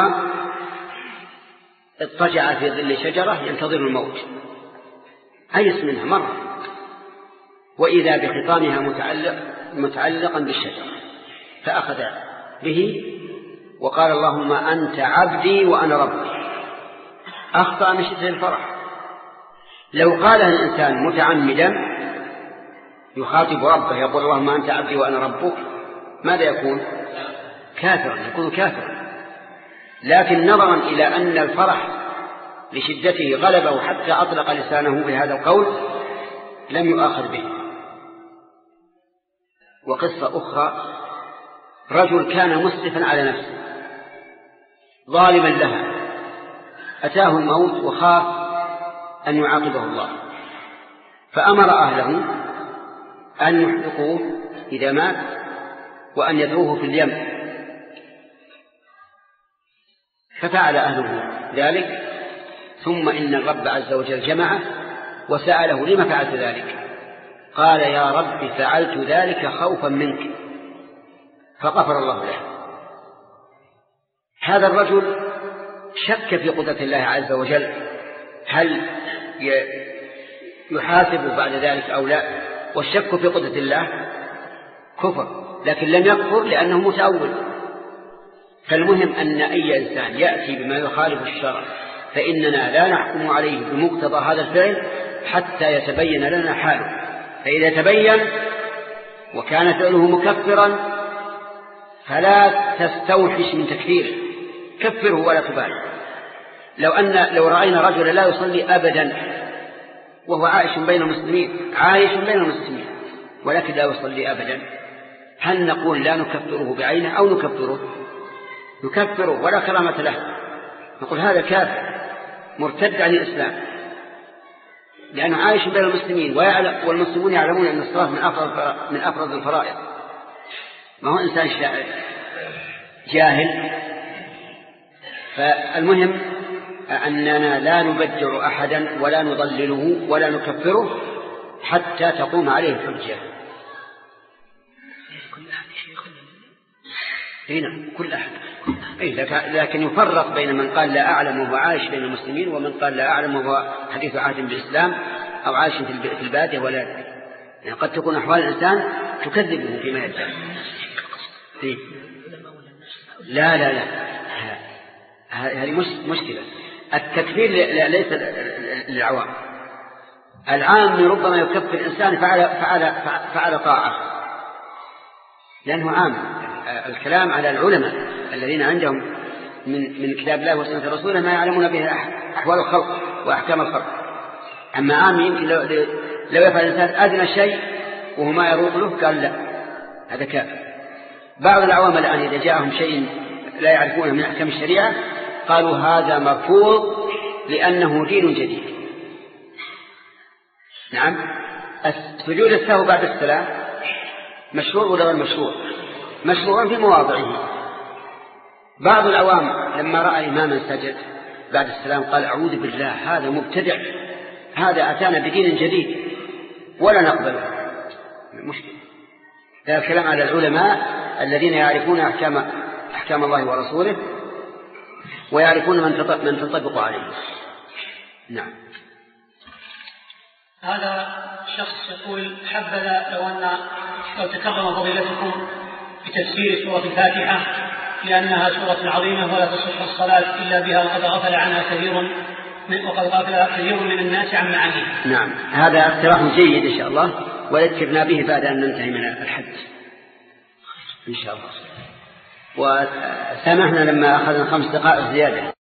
اضطجع في ظل شجرة ينتظر الموت، أيس منها مرة، وإذا بخطامها متعلق متعلقا بالشجرة، فأخذ به وقال اللهم أنت عبدي وأنا ربي. أخطأ من شدة الفرح. لو قالها الإنسان متعمدا يخاطب ربه يقول اللهم أنت عبدي وأنا ربك، ماذا يكون؟ كافرا، يكون كافرا. لكن نظرا إلى أن الفرح لشدته غلبه حتى أطلق لسانه بهذا القول لم يؤاخذ به. وقصة أخرى، رجل كان مسرفا على نفسه ظالما لها، أتاه الموت وخاف أن يعاقبه الله، فأمر أهله أن يحرقوه إذا مات وأن يدعوه في اليم، ففعل أهله ذلك. ثم إن الرب عز وجل جمعه وسأله: لما فعلت ذلك؟ قال: يا رب فعلت ذلك خوفا منك، فغفر الله له. هذا الرجل شك في قدرة الله عز وجل، هل يحاسب بعد ذلك أو لا، والشك في قدرة الله كفر، لكن لم يكفر لأنه متأول. فالمهم أن أي إنسان يأتي بما يخالف الشرع فإننا لا نحكم عليه بمقتضى هذا الفعل حتى يتبين لنا حاله، فإذا تبين وكان فعله مكفرا فلا تستوحش من تكفيره، كفره ولا تبالي. لو أن لو رأينا رجلا لا يصلي أبدا وهو عايش بين المسلمين عايش بين المسلمين ولكن لا يصلي أبدا، هل نقول لا نكفره بعينه أو نكفره؟ نكفره ولا كرامة له، نقول هذا كافر مرتد عن الإسلام لأنه عايش بين المسلمين والمسلمون يعلمون أن الصلاة من أفرض من أفرض الفرائض، ما هو إنسان جاهل. فالمهم أننا لا نبدع أحدا ولا نضلله ولا نكفره حتى تقوم عليه الحجة. هنا كل أحد، لكن يفرق بين من قال لا أعلم وهو عايش بين المسلمين ومن قال لا أعلم وهو حديث عهد بالإسلام أو عايش في البادية، ولا يعني قد تكون أحوال الإنسان تكذبه فيما يدعي. لا لا لا هذه مشكلة. التكفير ليس للعوام، العام ربما يكفر الإنسان فعل, فعل, فعل طاعة لأنه عام. الكلام على العلماء الذين عندهم من, من كتاب الله وسنة رسوله ما يعلمون به أحوال الخلق وأحكام الخلق. أما عام يمكن لو, لو يفعل الإنسان أدنى شيء وهو ما يروق له قال لا هذا كافر. بعض العوام الآن إذا جاءهم شيء لا يعرفونه من أحكام الشريعة قالوا هذا مرفوض لأنه دين جديد. نعم، سجود السهو بعد السلام مشروع ولا غير مشروع؟ مشروع في مواضعه. بعض العوام لما رأى إماما سجد بعد السلام قال أعوذ بالله هذا مبتدع، هذا أتانا بدين جديد ولا نقبله. مشكلة. هذا الكلام على العلماء الذين يعرفون أحكام أحكام الله ورسوله ويعرفون من تنطبق عليه. نعم. هذا شخص يقول حبذا لو أن لو تكرم فضيلتكم بتفسير سورة الفاتحة لأنها سورة عظيمة ولا تصح الصلاة إلا بها وقد غفل عنها كثير من وقد غفل كثير من الناس عن معانيها. نعم، هذا اقتراح جيد إن شاء الله وذكرنا به بعد أن ننتهي من الحج إن شاء الله. وسامحنا لما أخذنا خمس دقائق زيادة.